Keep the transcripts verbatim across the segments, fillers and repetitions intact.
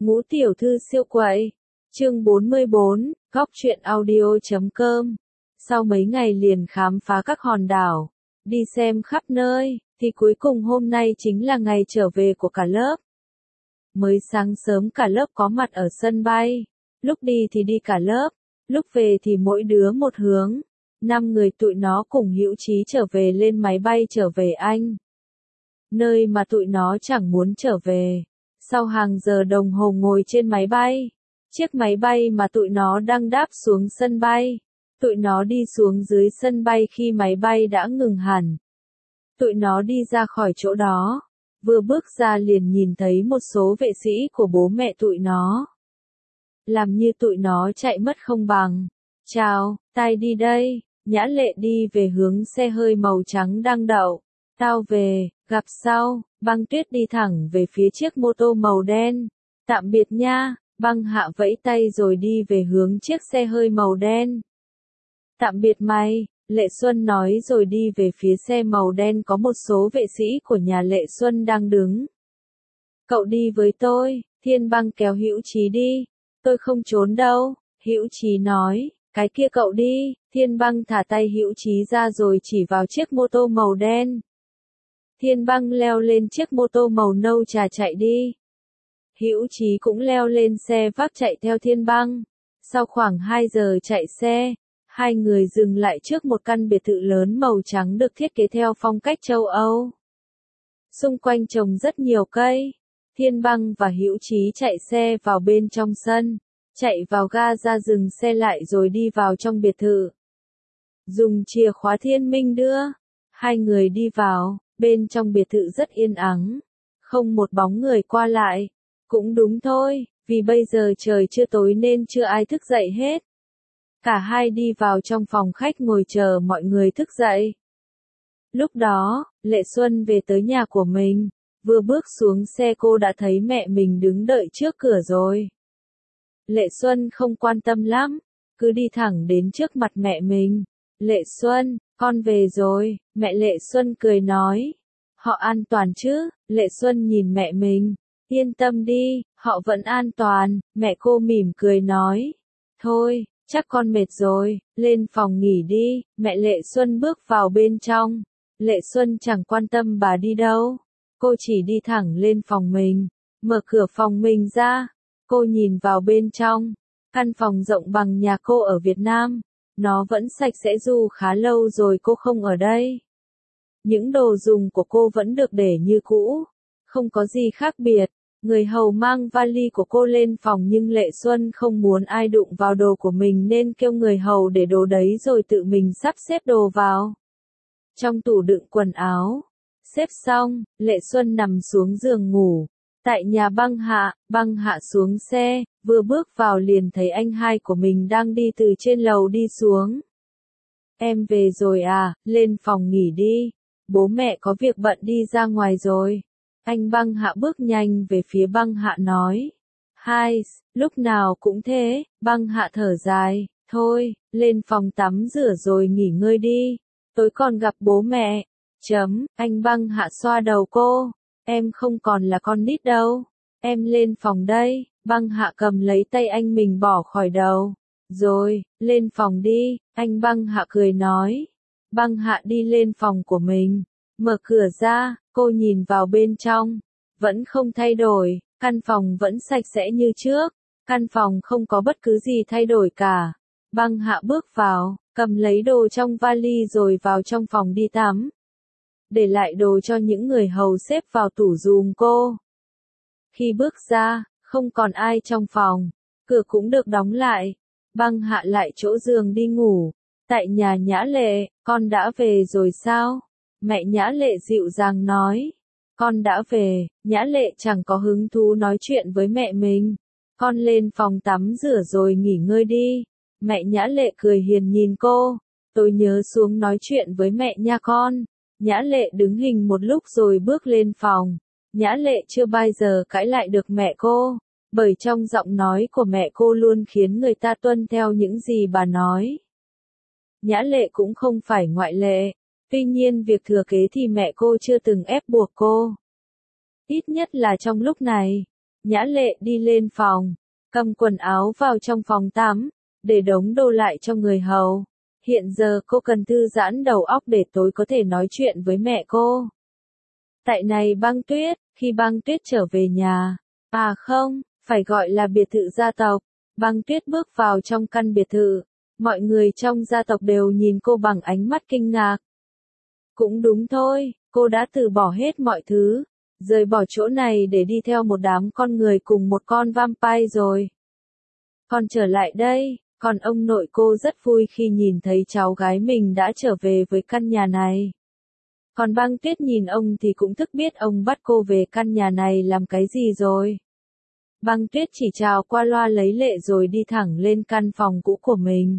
Ngũ tiểu thư siêu quậy. Chương bốn mươi bốn, góc truyện audio chấm com. Sau mấy ngày liền khám phá các hòn đảo, đi xem khắp nơi, thì cuối cùng hôm nay chính là ngày trở về của cả lớp. Mới sáng sớm cả lớp có mặt ở sân bay, lúc đi thì đi cả lớp, lúc về thì mỗi đứa một hướng. Năm người tụi nó cùng hữu chí trở về lên máy bay trở về Anh. Nơi mà tụi nó chẳng muốn trở về. Sau hàng giờ đồng hồ ngồi trên máy bay, chiếc máy bay mà tụi nó đang đáp xuống sân bay. Tụi nó đi xuống dưới sân bay khi máy bay đã ngừng hẳn. Tụi nó đi ra khỏi chỗ đó, vừa bước ra liền nhìn thấy một số vệ sĩ của bố mẹ tụi nó. Làm như tụi nó chạy mất không bằng. Chào, tai đi đây. Nhã Lệ đi về hướng xe hơi màu trắng đang đậu. Tao về, gặp sau. Băng Tuyết đi thẳng về phía chiếc mô tô màu đen. Tạm biệt nha. Băng Hạ vẫy tay rồi đi về hướng chiếc xe hơi màu đen. Tạm biệt mày, Lệ Xuân nói rồi đi về phía xe màu đen có một số vệ sĩ của nhà Lệ Xuân đang đứng. Cậu đi với tôi, Thiên Băng kéo Hữu Chí đi. Tôi không trốn đâu, Hữu Chí nói. Cái kia cậu đi. Thiên Băng thả tay Hữu Chí ra rồi chỉ vào chiếc mô tô màu đen. Thiên Băng leo lên chiếc mô tô màu nâu trà chạy đi. Hữu Chí cũng leo lên xe vác chạy theo Thiên Băng. Sau khoảng hai giờ chạy xe, hai người dừng lại trước một căn biệt thự lớn màu trắng được thiết kế theo phong cách châu Âu. Xung quanh trồng rất nhiều cây. Thiên Băng và Hữu Chí chạy xe vào bên trong sân, chạy vào ga ra dừng xe lại rồi đi vào trong biệt thự. Dùng chìa khóa Thiên Minh đưa, hai người đi vào, bên trong biệt thự rất yên ắng, không một bóng người qua lại. Cũng đúng thôi, vì bây giờ trời chưa tối nên chưa ai thức dậy hết. Cả hai đi vào trong phòng khách ngồi chờ mọi người thức dậy. Lúc đó, Lệ Xuân về tới nhà của mình, vừa bước xuống xe cô đã thấy mẹ mình đứng đợi trước cửa rồi. Lệ Xuân không quan tâm lắm, cứ đi thẳng đến trước mặt mẹ mình. Lệ Xuân, con về rồi, mẹ Lệ Xuân cười nói. Họ an toàn chứ? Lệ Xuân nhìn mẹ mình. Yên tâm đi, họ vẫn an toàn, mẹ cô mỉm cười nói. Thôi, chắc con mệt rồi, lên phòng nghỉ đi. Mẹ Lệ Xuân bước vào bên trong. Lệ Xuân chẳng quan tâm bà đi đâu. Cô chỉ đi thẳng lên phòng mình, mở cửa phòng mình ra. Cô nhìn vào bên trong, căn phòng rộng bằng nhà cô ở Việt Nam. Nó vẫn sạch sẽ dù khá lâu rồi cô không ở đây. Những đồ dùng của cô vẫn được để như cũ, không có gì khác biệt. Người hầu mang vali của cô lên phòng nhưng Lệ Xuân không muốn ai đụng vào đồ của mình nên kêu người hầu để đồ đấy rồi tự mình sắp xếp đồ vào. Trong tủ đựng quần áo, xếp xong, Lệ Xuân nằm xuống giường ngủ. Tại nhà Băng Hạ, Băng Hạ xuống xe, vừa bước vào liền thấy anh hai của mình đang đi từ trên lầu đi xuống. Em về rồi à, lên phòng nghỉ đi. Bố mẹ có việc bận đi ra ngoài rồi. Anh Băng Hạ bước nhanh về phía Băng Hạ nói. Hai, lúc nào cũng thế. Băng Hạ thở dài. Thôi, lên phòng tắm rửa rồi nghỉ ngơi đi. Tối còn gặp bố mẹ. Chấm, anh Băng Hạ xoa đầu cô. Em không còn là con nít đâu. Em lên phòng đây. Băng Hạ cầm lấy tay anh mình bỏ khỏi đầu. Rồi, lên phòng đi. Anh Băng Hạ cười nói. Băng Hạ đi lên phòng của mình. Mở cửa ra, cô nhìn vào bên trong. Vẫn không thay đổi, căn phòng vẫn sạch sẽ như trước. Căn phòng không có bất cứ gì thay đổi cả. Băng Hạ bước vào, cầm lấy đồ trong vali rồi vào trong phòng đi tắm. Để lại đồ cho những người hầu xếp vào tủ giùm cô. Khi bước ra, không còn ai trong phòng. Cửa cũng được đóng lại. Băng Hạ lại chỗ giường đi ngủ. Tại nhà Nhã Lệ, con đã về rồi sao? Mẹ Nhã Lệ dịu dàng nói. Con đã về. Nhã Lệ chẳng có hứng thú nói chuyện với mẹ mình. Con lên phòng tắm rửa rồi nghỉ ngơi đi. Mẹ Nhã Lệ cười hiền nhìn cô. Tôi nhớ xuống nói chuyện với mẹ nha con. Nhã Lệ đứng hình một lúc rồi bước lên phòng. Nhã Lệ chưa bao giờ cãi lại được mẹ cô, bởi trong giọng nói của mẹ cô luôn khiến người ta tuân theo những gì bà nói. Nhã Lệ cũng không phải ngoại lệ. Tuy nhiên việc thừa kế thì mẹ cô chưa từng ép buộc cô. Ít nhất là trong lúc này. Nhã Lệ đi lên phòng, cầm quần áo vào trong phòng tắm, để đống đồ lại cho người hầu. Hiện giờ cô cần thư giãn đầu óc để tối có thể nói chuyện với mẹ cô. Tại này Băng Tuyết, khi Băng Tuyết trở về nhà, à không, phải gọi là biệt thự gia tộc, Băng Tuyết bước vào trong căn biệt thự, mọi người trong gia tộc đều nhìn cô bằng ánh mắt kinh ngạc. Cũng đúng thôi, cô đã từ bỏ hết mọi thứ, rời bỏ chỗ này để đi theo một đám con người cùng một con vampire rồi. Còn trở lại đây, còn ông nội cô rất vui khi nhìn thấy cháu gái mình đã trở về với căn nhà này. Còn Băng Tuyết nhìn ông thì cũng thức biết ông bắt cô về căn nhà này làm cái gì rồi. Băng Tuyết chỉ chào qua loa lấy lệ rồi đi thẳng lên căn phòng cũ của mình.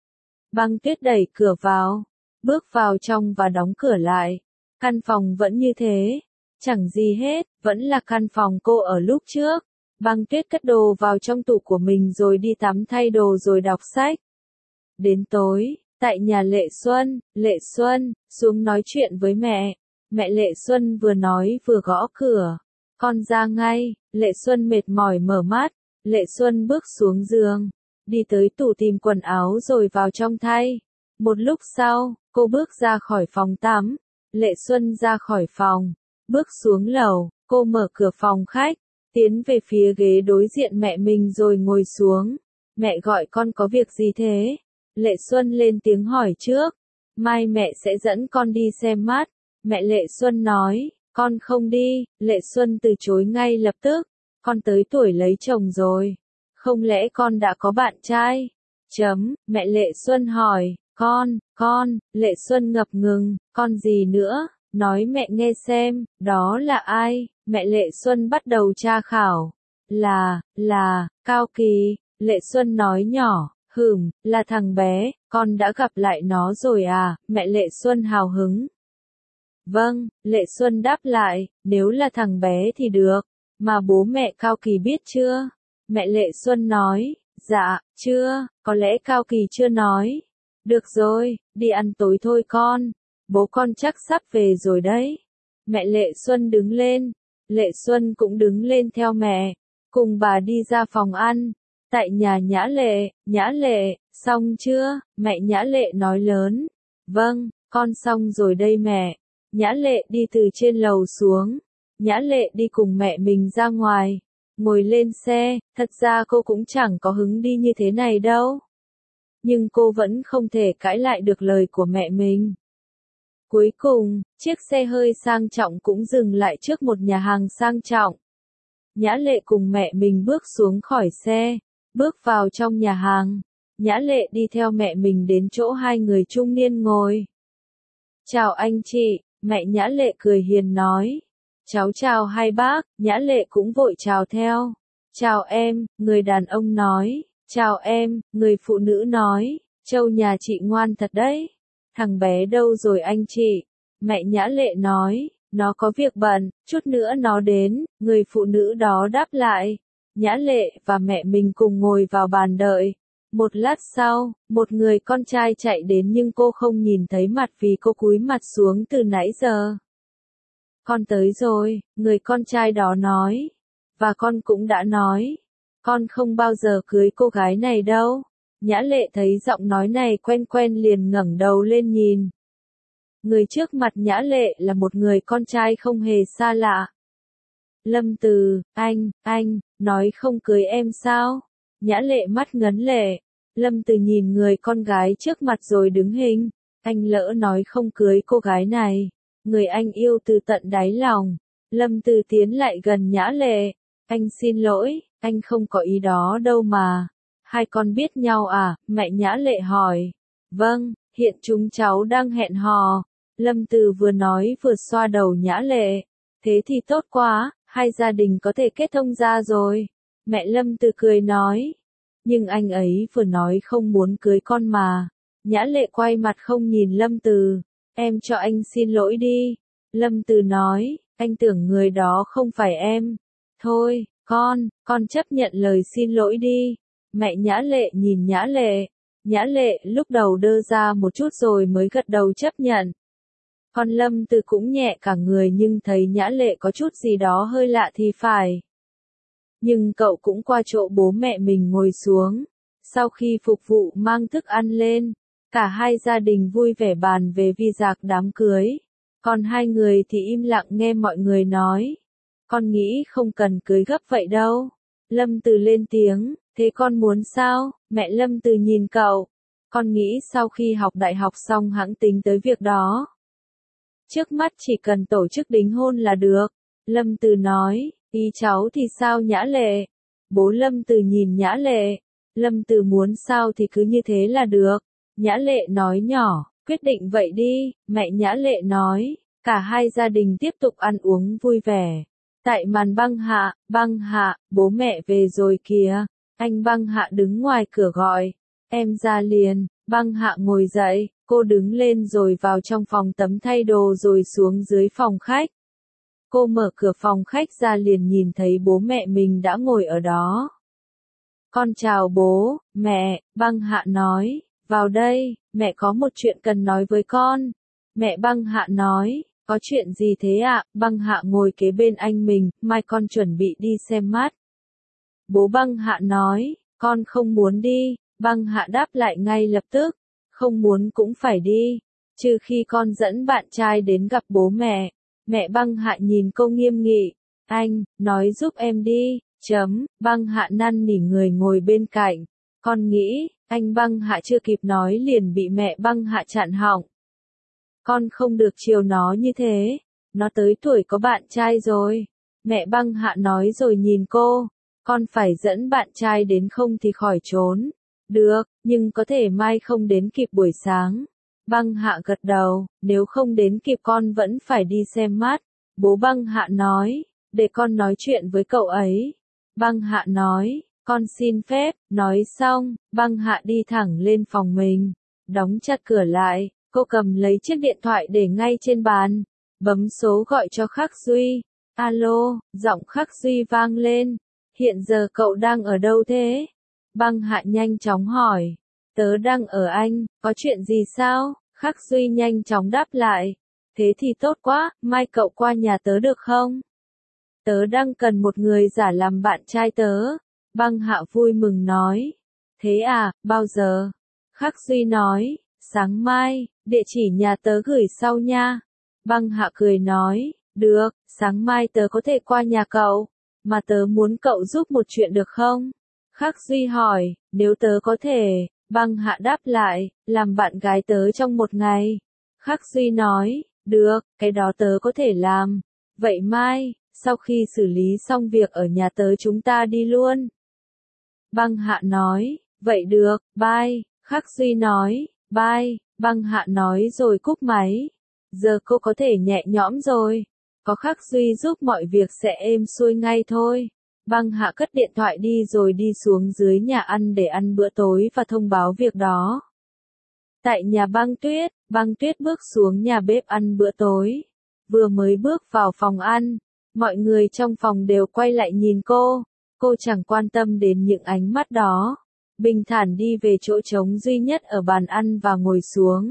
Băng Tuyết đẩy cửa vào, bước vào trong và đóng cửa lại. Căn phòng vẫn như thế, chẳng gì hết, vẫn là căn phòng cô ở lúc trước. Băng Tuyết cất đồ vào trong tủ của mình rồi đi tắm thay đồ rồi đọc sách. Đến tối, tại nhà Lệ Xuân, Lệ Xuân xuống nói chuyện với mẹ. Mẹ Lệ Xuân vừa nói vừa gõ cửa. Con ra ngay. Lệ Xuân mệt mỏi mở mắt. Lệ Xuân bước xuống giường, đi tới tủ tìm quần áo rồi vào trong thay. Một lúc sau, cô bước ra khỏi phòng tắm. Lệ Xuân ra khỏi phòng, bước xuống lầu, cô mở cửa phòng khách, tiến về phía ghế đối diện mẹ mình rồi ngồi xuống. Mẹ gọi con có việc gì thế? Lệ Xuân lên tiếng hỏi trước. Mai mẹ sẽ dẫn con đi xem mắt. Mẹ Lệ Xuân nói, con không đi. Lệ Xuân từ chối ngay lập tức. Con tới tuổi lấy chồng rồi. Không lẽ con đã có bạn trai? Chấm, mẹ Lệ Xuân hỏi, con, con, Lệ Xuân ngập ngừng, con gì nữa? Nói mẹ nghe xem, đó là ai? Mẹ Lệ Xuân bắt đầu tra khảo. Là, là, Cao Kỳ. Lệ Xuân nói nhỏ, hừm, là thằng bé, con đã gặp lại nó rồi à? Mẹ Lệ Xuân hào hứng. Vâng, Lệ Xuân đáp lại, nếu là thằng bé thì được, mà bố mẹ Cao Kỳ biết chưa? Mẹ Lệ Xuân nói, dạ, chưa, có lẽ Cao Kỳ chưa nói. Được rồi, đi ăn tối thôi con, bố con chắc sắp về rồi đấy. Mẹ Lệ Xuân đứng lên, Lệ Xuân cũng đứng lên theo mẹ, cùng bà đi ra phòng ăn. Tại nhà Nhã Lệ, Nhã Lệ, xong chưa? Mẹ Nhã Lệ nói lớn. Vâng, con xong rồi đây mẹ. Nhã Lệ đi từ trên lầu xuống. Nhã Lệ đi cùng mẹ mình ra ngoài, ngồi lên xe, thật ra cô cũng chẳng có hứng đi như thế này đâu. Nhưng cô vẫn không thể cãi lại được lời của mẹ mình. Cuối cùng, chiếc xe hơi sang trọng cũng dừng lại trước một nhà hàng sang trọng. Nhã Lệ cùng mẹ mình bước xuống khỏi xe, bước vào trong nhà hàng. Nhã Lệ đi theo mẹ mình đến chỗ hai người trung niên ngồi. Chào anh chị, mẹ Nhã Lệ cười hiền nói. Cháu chào hai bác, Nhã Lệ cũng vội chào theo. Chào em, người đàn ông nói. Chào em, người phụ nữ nói. Châu nhà chị ngoan thật đấy. Thằng bé đâu rồi anh chị? Mẹ Nhã Lệ nói, nó có việc bận, chút nữa nó đến. Người phụ nữ đó đáp lại. Nhã Lệ và mẹ mình cùng ngồi vào bàn đợi. Một lát sau, một người con trai chạy đến nhưng cô không nhìn thấy mặt vì cô cúi mặt xuống từ nãy giờ. Con tới rồi, người con trai đó nói. Và con cũng đã nói. Con không bao giờ cưới cô gái này đâu. Nhã Lệ thấy giọng nói này quen quen liền ngẩng đầu lên nhìn. Người trước mặt Nhã Lệ là một người con trai không hề xa lạ. Lâm Từ, anh, anh, nói không cưới em sao? Nhã Lệ mắt ngấn lệ. Lâm Từ nhìn người con gái trước mặt rồi đứng hình. Anh lỡ nói không cưới cô gái này. Người anh yêu từ tận đáy lòng. Lâm Từ tiến lại gần Nhã Lệ. Anh xin lỗi, anh không có ý đó đâu mà. Hai con biết nhau à? Mẹ Nhã Lệ hỏi. Vâng, hiện chúng cháu đang hẹn hò. Lâm Từ vừa nói vừa xoa đầu Nhã Lệ. Thế thì tốt quá, hai gia đình có thể kết thông ra rồi. Mẹ Lâm Từ cười nói. Nhưng anh ấy vừa nói không muốn cưới con mà. Nhã Lệ quay mặt không nhìn Lâm Từ. Em cho anh xin lỗi đi. Lâm Từ nói, anh tưởng người đó không phải em. Thôi, con, con chấp nhận lời xin lỗi đi. Mẹ Nhã Lệ nhìn Nhã Lệ. Nhã Lệ lúc đầu đơ ra một chút rồi mới gật đầu chấp nhận. Còn Lâm Từ cũng nhẹ cả người nhưng thấy Nhã Lệ có chút gì đó hơi lạ thì phải. Nhưng cậu cũng qua chỗ bố mẹ mình ngồi xuống. Sau khi phục vụ mang thức ăn lên, cả hai gia đình vui vẻ bàn về vi dạc đám cưới. Còn hai người thì im lặng nghe mọi người nói. Con nghĩ không cần cưới gấp vậy đâu. Lâm Từ lên tiếng, thế con muốn sao? Mẹ Lâm Từ nhìn cậu. Con nghĩ sau khi học đại học xong hẵng tính tới việc đó. Trước mắt chỉ cần tổ chức đính hôn là được. Lâm Từ nói, ý cháu thì sao Nhã Lệ? Bố Lâm Từ nhìn Nhã Lệ. Lâm Từ muốn sao thì cứ như thế là được. Nhã Lệ nói nhỏ, quyết định vậy đi. Mẹ Nhã Lệ nói, cả hai gia đình tiếp tục ăn uống vui vẻ. Tại màn băng hạ, băng hạ, bố mẹ về rồi kìa. Anh băng hạ đứng ngoài cửa gọi. Em ra liền. Băng hạ ngồi dậy, cô đứng lên rồi vào trong phòng tắm thay đồ rồi xuống dưới phòng khách. Cô mở cửa phòng khách ra liền nhìn thấy bố mẹ mình đã ngồi ở đó. Con chào bố, mẹ, băng hạ nói, vào đây, mẹ có một chuyện cần nói với con. Mẹ băng hạ nói, có chuyện gì thế ạ? Băng hạ ngồi kế bên anh mình, mai con chuẩn bị đi xem mắt. Bố băng hạ nói, con không muốn đi. Băng hạ đáp lại ngay lập tức, không muốn cũng phải đi, trừ khi con dẫn bạn trai đến gặp bố mẹ. Mẹ băng hạ nhìn cô nghiêm nghị, anh, nói giúp em đi, chấm, băng hạ năn nỉ người ngồi bên cạnh, con nghĩ, anh băng hạ chưa kịp nói liền bị mẹ băng hạ chặn họng. Con không được chiều nó như thế, nó tới tuổi có bạn trai rồi. Mẹ băng hạ nói rồi nhìn cô, con phải dẫn bạn trai đến không thì khỏi trốn. Được, nhưng có thể mai không đến kịp buổi sáng. Băng hạ gật đầu, nếu không đến kịp con vẫn phải đi xem mắt. Bố băng hạ nói, để con nói chuyện với cậu ấy. Băng hạ nói, con xin phép, nói xong, băng hạ đi thẳng lên phòng mình, đóng chặt cửa lại, cô cầm lấy chiếc điện thoại để ngay trên bàn, bấm số gọi cho Khắc Duy. Alo, giọng Khắc Duy vang lên, hiện giờ cậu đang ở đâu thế? Băng hạ nhanh chóng hỏi, tớ đang ở Anh, có chuyện gì sao? Khắc Duy nhanh chóng đáp lại, thế thì tốt quá, mai cậu qua nhà tớ được không? Tớ đang cần một người giả làm bạn trai tớ. Băng hạ vui mừng nói, thế à, bao giờ? Khắc Duy nói, sáng mai, địa chỉ nhà tớ gửi sau nha. Băng hạ cười nói, được, sáng mai tớ có thể qua nhà cậu, mà tớ muốn cậu giúp một chuyện được không? Khắc Duy hỏi, nếu tớ có thể, băng hạ đáp lại, làm bạn gái tớ trong một ngày. Khắc Duy nói, được, cái đó tớ có thể làm. Vậy mai, sau khi xử lý xong việc ở nhà tớ chúng ta đi luôn. Băng hạ nói, vậy được, bye. Khắc Duy nói, bye. Băng hạ nói rồi cúp máy. Giờ cô có thể nhẹ nhõm rồi. Có Khắc Duy giúp mọi việc sẽ êm xuôi ngay thôi. Băng hạ cất điện thoại đi rồi đi xuống dưới nhà ăn để ăn bữa tối và thông báo việc đó. Tại nhà băng tuyết, băng tuyết bước xuống nhà bếp ăn bữa tối. Vừa mới bước vào phòng ăn, mọi người trong phòng đều quay lại nhìn cô. Cô chẳng quan tâm đến những ánh mắt đó. Bình thản đi về chỗ trống duy nhất ở bàn ăn và ngồi xuống.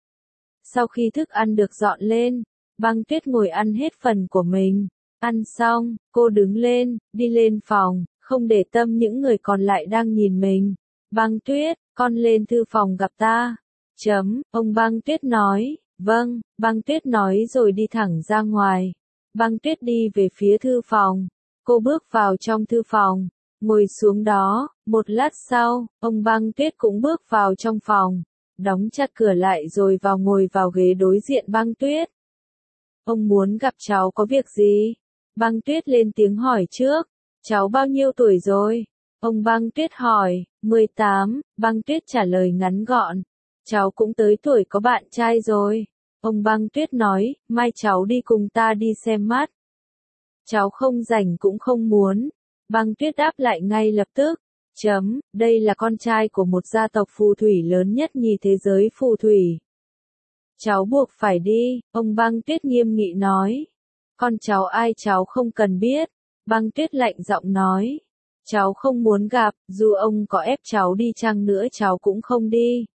Sau khi thức ăn được dọn lên, băng tuyết ngồi ăn hết phần của mình. Ăn xong, cô đứng lên, đi lên phòng, không để tâm những người còn lại đang nhìn mình. Băng tuyết, con lên thư phòng gặp ta. Chấm, ông băng tuyết nói, vâng, băng tuyết nói rồi đi thẳng ra ngoài. Băng tuyết đi về phía thư phòng. Cô bước vào trong thư phòng, ngồi xuống đó, một lát sau, ông băng tuyết cũng bước vào trong phòng, đóng chặt cửa lại rồi vào ngồi vào ghế đối diện băng tuyết. Ông muốn gặp cháu có việc gì? Băng tuyết lên tiếng hỏi trước. Cháu bao nhiêu tuổi rồi? Ông băng tuyết hỏi. mười tám, băng tuyết trả lời ngắn gọn. Cháu cũng tới tuổi có bạn trai rồi. Ông băng tuyết nói, mai cháu đi cùng ta đi xem mắt. Cháu không rảnh cũng không muốn. Băng tuyết đáp lại ngay lập tức. Chấm, đây là con trai của một gia tộc phù thủy lớn nhất nhì thế giới phù thủy. Cháu buộc phải đi, ông băng tuyết nghiêm nghị nói. Con cháu ai cháu không cần biết. Băng tuyết lạnh giọng nói. Cháu không muốn gặp, dù ông có ép cháu đi chăng nữa cháu cũng không đi.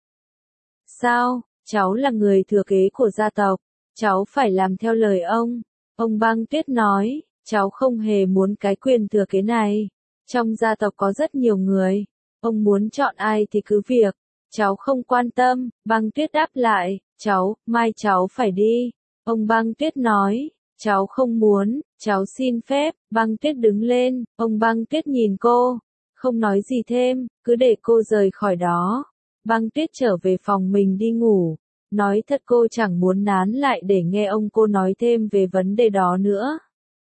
Sao, cháu là người thừa kế của gia tộc, cháu phải làm theo lời ông. Ông băng tuyết nói, cháu không hề muốn cái quyền thừa kế này. Trong gia tộc có rất nhiều người, ông muốn chọn ai thì cứ việc, cháu không quan tâm. Băng Tuyết đáp lại, cháu, mai cháu phải đi. Ông Băng Tuyết nói, cháu không muốn, cháu xin phép. Băng Tuyết đứng lên, ông Băng Tuyết nhìn cô, không nói gì thêm, cứ để cô rời khỏi đó. Băng Tuyết trở về phòng mình đi ngủ. Nói thật cô chẳng muốn nán lại để nghe ông cô nói thêm về vấn đề đó nữa.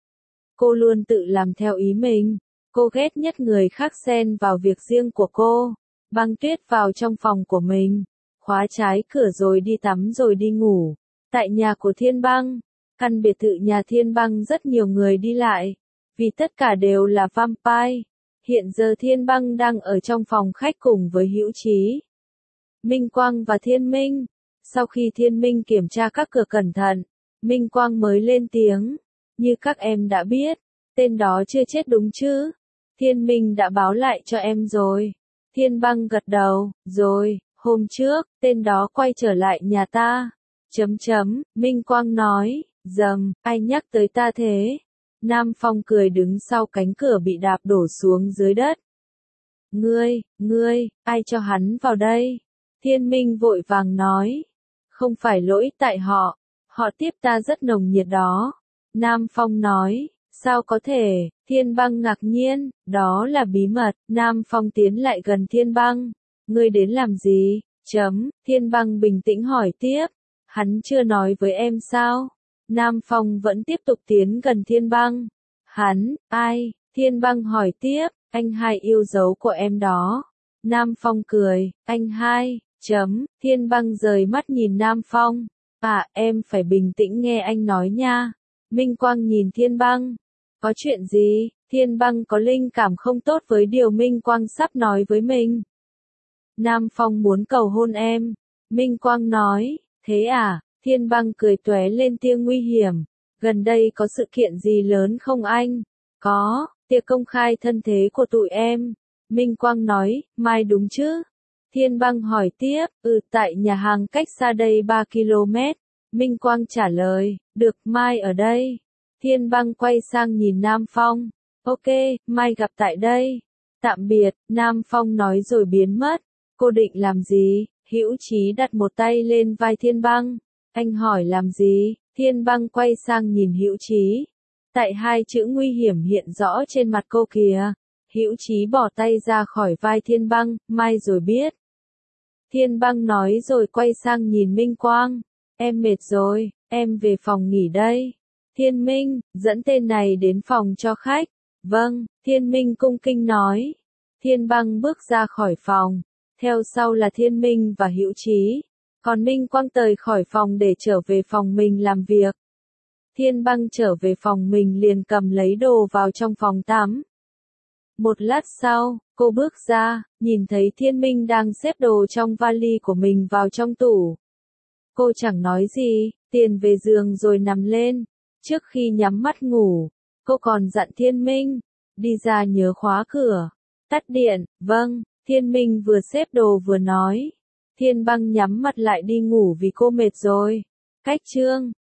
Cô luôn tự làm theo ý mình. Cô ghét nhất người khác xen vào việc riêng của cô. Băng Tuyết vào trong phòng của mình, khóa trái cửa rồi đi tắm rồi đi ngủ. Tại nhà của Thiên Băng, căn biệt thự nhà Thiên Băng rất nhiều người đi lại, vì tất cả đều là vampire. Hiện giờ Thiên Băng đang ở trong phòng khách cùng với Hữu Chí, Minh Quang và Thiên Minh. Sau khi Thiên Minh kiểm tra các cửa cẩn thận, Minh Quang mới lên tiếng. Như các em đã biết, tên đó chưa chết đúng chứ? Thiên Minh đã báo lại cho em rồi. Thiên Băng gật đầu, rồi, hôm trước, tên đó quay trở lại nhà ta. Chấm chấm, Minh Quang nói, dầm, ai nhắc tới ta thế? Nam Phong cười đứng sau cánh cửa bị đạp đổ xuống dưới đất. Ngươi, ngươi, ai cho hắn vào đây? Thiên Minh vội vàng nói. Không phải lỗi tại họ, họ tiếp ta rất nồng nhiệt đó. Nam Phong nói, sao có thể? Thiên Băng ngạc nhiên, đó là bí mật. Nam Phong tiến lại gần Thiên Băng. Ngươi đến làm gì? Chấm, Thiên Băng bình tĩnh hỏi tiếp. Hắn chưa nói với em sao? Nam Phong vẫn tiếp tục tiến gần Thiên Băng. Hắn, ai? Thiên Băng hỏi tiếp, anh hai yêu dấu của em đó. Nam Phong cười, anh hai, chấm, Thiên Băng rời mắt nhìn Nam Phong. À, em phải bình tĩnh nghe anh nói nha. Minh Quang nhìn Thiên Băng. Có chuyện gì? Thiên Băng có linh cảm không tốt với điều Minh Quang sắp nói với mình. Nam Phong muốn cầu hôn em. Minh Quang nói, thế à? Thiên Băng cười tóe lên tia nguy hiểm. Gần đây có sự kiện gì lớn không anh? Có, tiệc công khai thân thế của tụi em. Minh Quang nói, mai đúng chứ? Thiên Băng hỏi tiếp, ừ tại nhà hàng cách xa đây ba ki lô mét. Minh Quang trả lời, được, mai ở đây. Thiên Băng quay sang nhìn Nam Phong. Ok, mai gặp tại đây. Tạm biệt, Nam Phong nói rồi biến mất. Cô định làm gì? Hữu Chí đặt một tay lên vai Thiên Băng. Anh hỏi làm gì? Thiên Băng quay sang nhìn Hữu Chí. Tại hai chữ nguy hiểm hiện rõ trên mặt cô kìa. Hữu Chí bỏ tay ra khỏi vai Thiên Băng, mai rồi biết. Thiên Băng nói rồi quay sang nhìn Minh Quang. Em mệt rồi, em về phòng nghỉ đây. Thiên Minh, dẫn tên này đến phòng cho khách. Vâng, Thiên Minh cung kính nói. Thiên Băng bước ra khỏi phòng. Theo sau là Thiên Minh và Hữu Chí. Còn Minh Quang rời khỏi phòng để trở về phòng mình làm việc. Thiên Băng trở về phòng mình liền cầm lấy đồ vào trong phòng tắm. Một lát sau, cô bước ra, nhìn thấy Thiên Minh đang xếp đồ trong vali của mình vào trong tủ. Cô chẳng nói gì, tiền về giường rồi nằm lên. Trước khi nhắm mắt ngủ, cô còn dặn Thiên Minh, đi ra nhớ khóa cửa, tắt điện. Vâng, Thiên Minh vừa xếp đồ vừa nói. Thiên Băng nhắm mắt lại đi ngủ vì cô mệt rồi. Cách chương